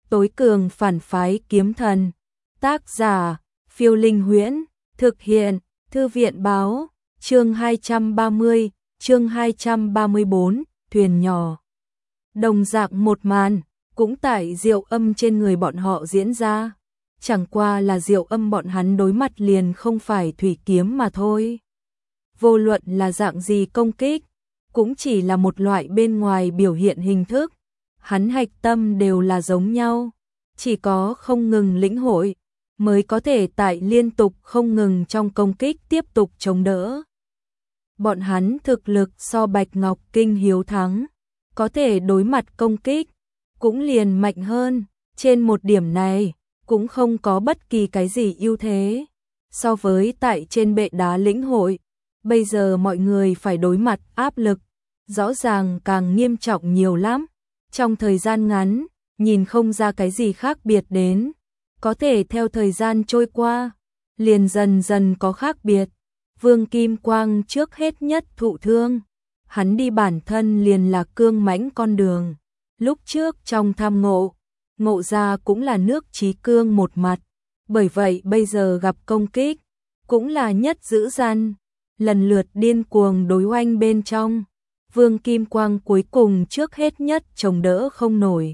tối cường phản phái kiếm thần. Tác giả, Phiêu Linh Huyễn, thực hiện, Thư viện báo, chương 230, chương 234, thuyền nhỏ. Đồng dạng một màn, cũng tại diệu âm trên người bọn họ diễn ra. Chẳng qua là diệu âm bọn hắn đối mặt liền không phải thủy kiếm mà thôi. Vô luận là dạng gì công kích, cũng chỉ là một loại bên ngoài biểu hiện hình thức. Hắn hạch tâm đều là giống nhau, chỉ có không ngừng lĩnh hội, mới có thể tại liên tục không ngừng trong công kích tiếp tục chống đỡ. Bọn hắn thực lực so Bạch Ngọc Kinh hiếu thắng, có thể đối mặt công kích, cũng liền mạnh hơn, trên một điểm này, cũng không có bất kỳ cái gì ưu thế. So với tại trên bệ đá lĩnh hội, bây giờ mọi người phải đối mặt áp lực, rõ ràng càng nghiêm trọng nhiều lắm. Trong thời gian ngắn, nhìn không ra cái gì khác biệt đến, có thể theo thời gian trôi qua, liền dần dần có khác biệt. Vương Kim Quang trước hết nhất thụ thương, hắn đi bản thân liền là cương mãnh con đường. Lúc trước trong tham ngộ, ngộ ra cũng là nước chí cương một mặt, bởi vậy bây giờ gặp công kích, cũng là nhất dữ dằn, lần lượt điên cuồng đối oanh bên trong. Vương Kim Quang cuối cùng trước hết nhất chống đỡ không nổi,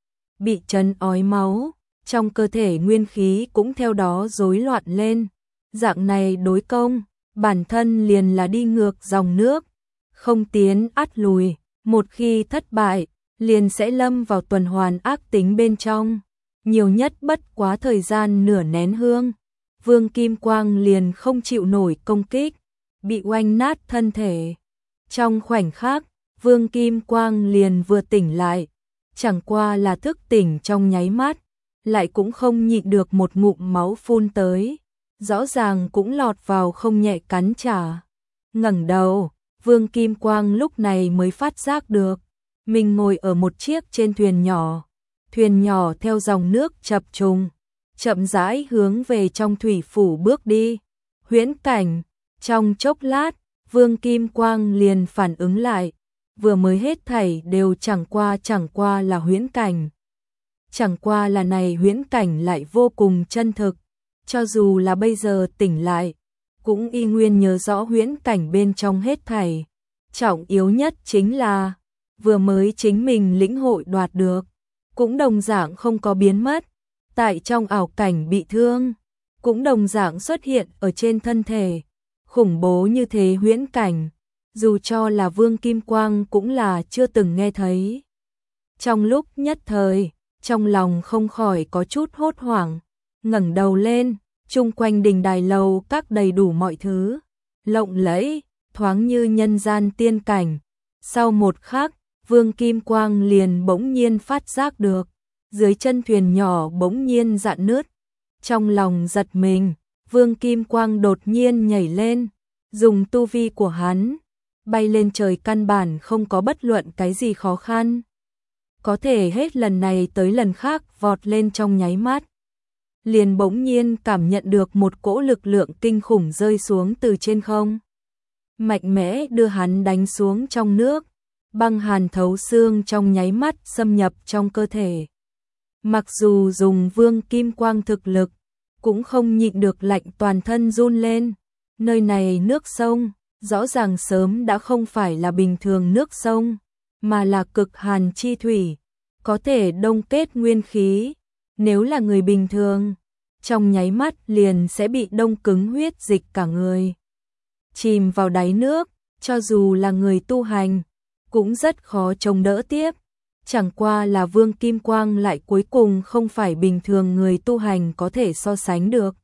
bị chấn ói máu, trong cơ thể nguyên khí cũng theo đó rối loạn lên. Dạng này đối công, bản thân liền là đi ngược dòng nước, không tiến ắt lùi, một khi thất bại, liền sẽ lâm vào tuần hoàn ác tính bên trong, nhiều nhất bất quá thời gian nửa nén hương. Vương Kim Quang liền không chịu nổi công kích, bị oanh nát thân thể. Trong khoảnh khắc, Vương Kim Quang liền vừa tỉnh lại, chẳng qua là thức tỉnh trong nháy mắt, lại cũng không nhịn được một ngụm máu phun tới, rõ ràng cũng lọt vào không nhẹ cắn trả. Ngẩng đầu, Vương Kim Quang lúc này mới phát giác được, mình ngồi ở một chiếc trên thuyền nhỏ theo dòng nước chập trùng, chậm rãi hướng về trong thủy phủ bước đi. Huyễn cảnh, trong chốc lát, Vương Kim Quang liền phản ứng lại, vừa mới hết thảy đều chẳng qua là huyễn cảnh. Chẳng qua là này huyễn cảnh lại vô cùng chân thực, cho dù là bây giờ tỉnh lại, cũng y nguyên nhớ rõ huyễn cảnh bên trong hết thảy. Trọng yếu nhất chính là, vừa mới chính mình lĩnh hội đoạt được, cũng đồng dạng không có biến mất, tại trong ảo cảnh bị thương, cũng đồng dạng xuất hiện ở trên thân thể. Khủng bố như thế huyễn cảnh, dù cho là Vương Kim Quang cũng là chưa từng nghe thấy. Trong lúc nhất thời, trong lòng không khỏi có chút hốt hoảng, ngẩng đầu lên, chung quanh đình đài lầu các đầy đủ mọi thứ, lộng lẫy, thoáng như nhân gian tiên cảnh. Sau một khắc, Vương Kim Quang liền bỗng nhiên phát giác được, dưới chân thuyền nhỏ bỗng nhiên rạn nứt. Trong lòng giật mình, Vương Kim Quang đột nhiên nhảy lên, dùng tu vi của hắn, bay lên trời căn bản không có bất luận cái gì khó khăn. Có thể hết lần này tới lần khác vọt lên trong nháy mắt. Liền bỗng nhiên cảm nhận được một cỗ lực lượng kinh khủng rơi xuống từ trên không. Mạnh mẽ đưa hắn đánh xuống trong nước, băng hàn thấu xương trong nháy mắt xâm nhập trong cơ thể. Mặc dù dùng Vương Kim Quang thực lực, cũng không nhịn được lạnh toàn thân run lên. Nơi này nước sông, rõ ràng sớm đã không phải là bình thường nước sông, mà là cực hàn chi thủy, có thể đông kết nguyên khí. Nếu là người bình thường, trong nháy mắt liền sẽ bị đông cứng huyết dịch cả người, chìm vào đáy nước, cho dù là người tu hành, cũng rất khó chống đỡ tiếp. Chẳng qua là Vương Kim Quang lại cuối cùng không phải bình thường người tu hành có thể so sánh được.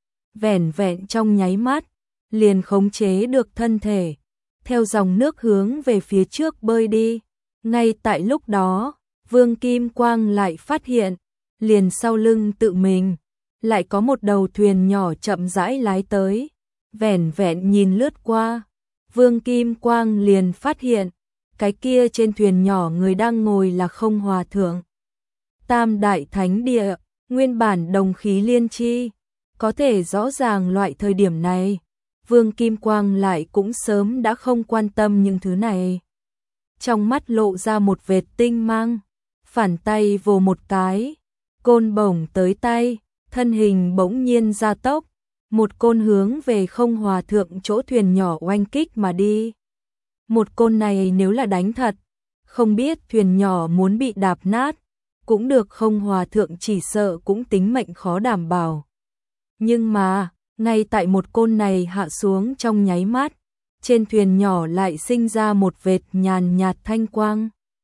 Vẻn vẹn trong nháy mắt, liền khống chế được thân thể, theo dòng nước hướng về phía trước bơi đi. Ngay tại lúc đó, Vương Kim Quang lại phát hiện, liền sau lưng tự mình, lại có một đầu thuyền nhỏ chậm rãi lái tới. Vẻn vẹn nhìn lướt qua, Vương Kim Quang liền phát hiện, cái kia trên thuyền nhỏ người đang ngồi là Không Hòa Thượng. Tam Đại Thánh Địa, nguyên bản đồng khí liên chi, có thể rõ ràng loại thời điểm này, Vương Kim Quang lại cũng sớm đã không quan tâm những thứ này. Trong mắt lộ ra một vệt tinh mang, phản tay vồ một cái, côn bổng tới tay, thân hình bỗng nhiên gia tốc, một côn hướng về Không Hòa Thượng chỗ thuyền nhỏ oanh kích mà đi. Một côn này nếu là đánh thật, không biết thuyền nhỏ muốn bị đạp nát, cũng được Không Hòa Thượng chỉ sợ cũng tính mệnh khó đảm bảo. Nhưng mà, ngay tại một côn này hạ xuống trong nháy mắt, trên thuyền nhỏ lại sinh ra một vệt nhàn nhạt thanh quang.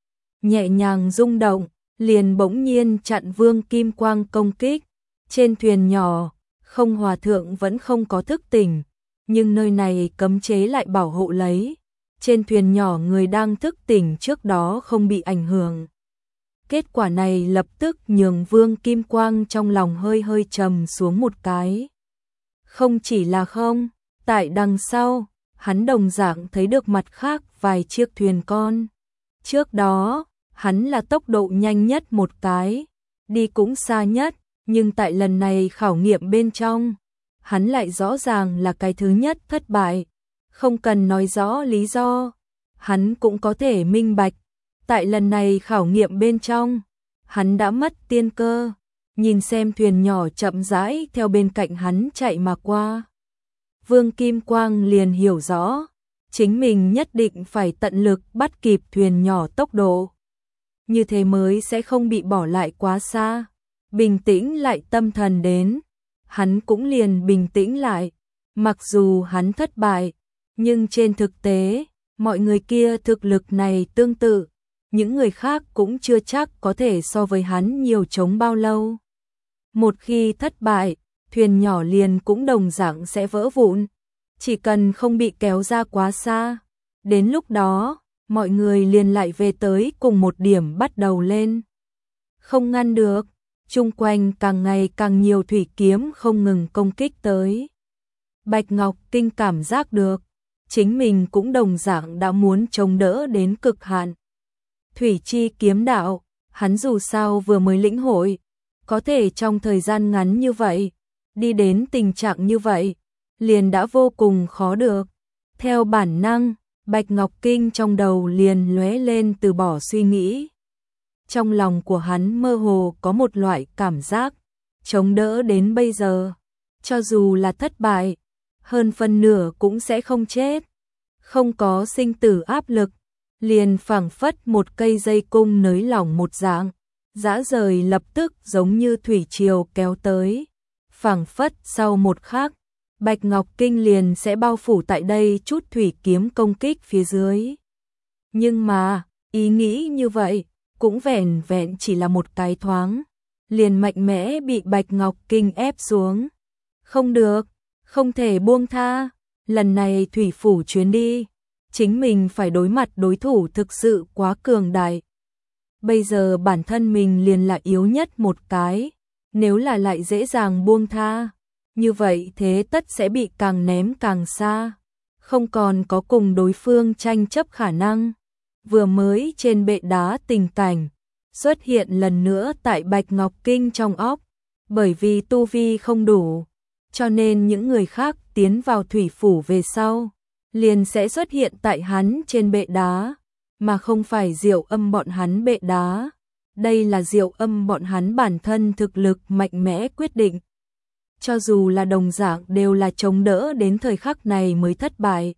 Nhẹ nhàng rung động, liền bỗng nhiên chặn Vương Kim Quang công kích. Trên thuyền nhỏ, Không Hòa Thượng vẫn không có thức tỉnh, nhưng nơi này cấm chế lại bảo hộ lấy. Trên thuyền nhỏ người đang thức tỉnh trước đó không bị ảnh hưởng. Kết quả này lập tức nhường Vương Kim Quang trong lòng hơi hơi trầm xuống một cái. Không chỉ là không, tại đằng sau, hắn đồng dạng thấy được mặt khác vài chiếc thuyền con. Trước đó, hắn là tốc độ nhanh nhất một cái, đi cũng xa nhất, nhưng tại lần này khảo nghiệm bên trong, hắn lại rõ ràng là cái thứ nhất thất bại. Không cần nói rõ lý do, hắn cũng có thể minh bạch. Tại lần này khảo nghiệm bên trong, hắn đã mất tiên cơ, nhìn xem thuyền nhỏ chậm rãi theo bên cạnh hắn chạy mà qua. Vương Kim Quang liền hiểu rõ, chính mình nhất định phải tận lực bắt kịp thuyền nhỏ tốc độ. Như thế mới sẽ không bị bỏ lại quá xa. Bình tĩnh lại tâm thần đến, hắn cũng liền bình tĩnh lại. Mặc dù hắn thất bại, nhưng trên thực tế, mọi người kia thực lực này tương tự, những người khác cũng chưa chắc có thể so với hắn nhiều chống bao lâu. Một khi thất bại, thuyền nhỏ liền cũng đồng dạng sẽ vỡ vụn, chỉ cần không bị kéo ra quá xa. Đến lúc đó, mọi người liền lại về tới cùng một điểm bắt đầu lên. Không ngăn được, chung quanh càng ngày càng nhiều thủy kiếm không ngừng công kích tới. Bạch Ngọc Kinh cảm giác được, chính mình cũng đồng dạng đã muốn chống đỡ đến cực hạn. Thủy chi kiếm đạo, hắn dù sao vừa mới lĩnh hội, có thể trong thời gian ngắn như vậy, đi đến tình trạng như vậy, liền đã vô cùng khó được. Theo bản năng, Bạch Ngọc Kinh trong đầu liền lóe lên từ bỏ suy nghĩ. Trong lòng của hắn mơ hồ có một loại cảm giác, chống đỡ đến bây giờ, cho dù là thất bại, hơn phân nửa cũng sẽ không chết. Không có sinh tử áp lực, liền phảng phất một cây dây cung nới lỏng một dạng, dã rời lập tức giống như thủy triều kéo tới. Phảng phất sau một khắc, Bạch Ngọc Kinh liền sẽ bao phủ tại đây chút thủy kiếm công kích phía dưới. Nhưng mà, ý nghĩ như vậy, cũng vẻn vẹn chỉ là một cái thoáng, liền mạnh mẽ bị Bạch Ngọc Kinh ép xuống. Không được, không thể buông tha, lần này thủy phủ chuyến đi, chính mình phải đối mặt đối thủ thực sự quá cường đại. Bây giờ bản thân mình liền là yếu nhất một cái, nếu là lại dễ dàng buông tha, như vậy thế tất sẽ bị càng ném càng xa, không còn có cùng đối phương tranh chấp khả năng. Vừa mới trên bệ đá tình cảnh, xuất hiện lần nữa tại Bạch Ngọc Kinh trong óc, bởi vì tu vi không đủ, cho nên những người khác tiến vào thủy phủ về sau, liền sẽ xuất hiện tại hắn trên bệ đá, mà không phải Diệu Âm bọn hắn bệ đá. Đây là Diệu Âm bọn hắn bản thân thực lực mạnh mẽ quyết định. Cho dù là đồng dạng đều là chống đỡ đến thời khắc này mới thất bại.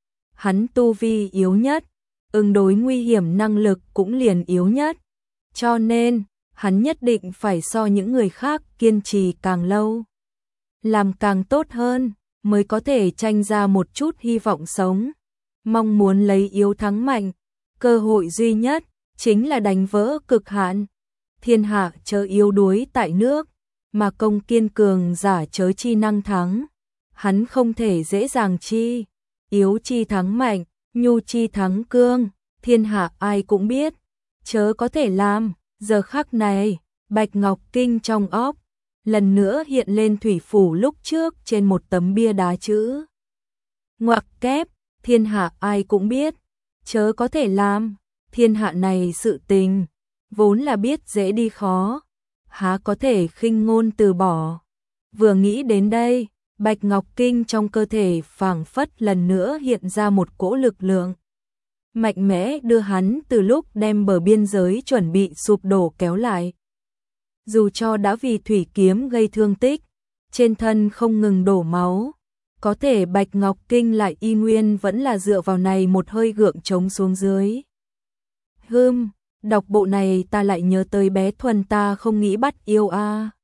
Hắn tu vi yếu nhất, ứng đối nguy hiểm năng lực cũng liền yếu nhất. Cho nên, hắn nhất định phải so những người khác kiên trì càng lâu, làm càng tốt hơn, mới có thể tranh ra một chút hy vọng sống. Mong muốn lấy yếu thắng mạnh, cơ hội duy nhất chính là đánh vỡ cực hạn. Thiên hạ chớ yếu đuối tại nước, mà công kiên cường giả chớ chi năng thắng. Hắn không thể dễ dàng chi, yếu chi thắng mạnh, nhu chi thắng cương, thiên hạ ai cũng biết, chớ có thể làm. Giờ khắc này, Bạch Ngọc Kinh trong óc lần nữa hiện lên thủy phủ lúc trước trên một tấm bia đá chữ ngoặc kép, thiên hạ ai cũng biết, chớ có thể làm. Thiên hạ này sự tình, vốn là biết dễ đi khó, há có thể khinh ngôn từ bỏ. Vừa nghĩ đến đây, Bạch Ngọc Kinh trong cơ thể phảng phất lần nữa hiện ra một cỗ lực lượng mạnh mẽ đưa hắn từ lúc đem bờ biên giới chuẩn bị sụp đổ kéo lại. dù cho đã vì thủy kiếm gây thương tích, trên thân không ngừng đổ máu, có thể Bạch Ngọc Kinh lại y nguyên vẫn là dựa vào này một hơi gượng chống xuống dưới. Đọc bộ này ta lại nhớ tới bé Thuần ta không nghĩ bắt yêu a.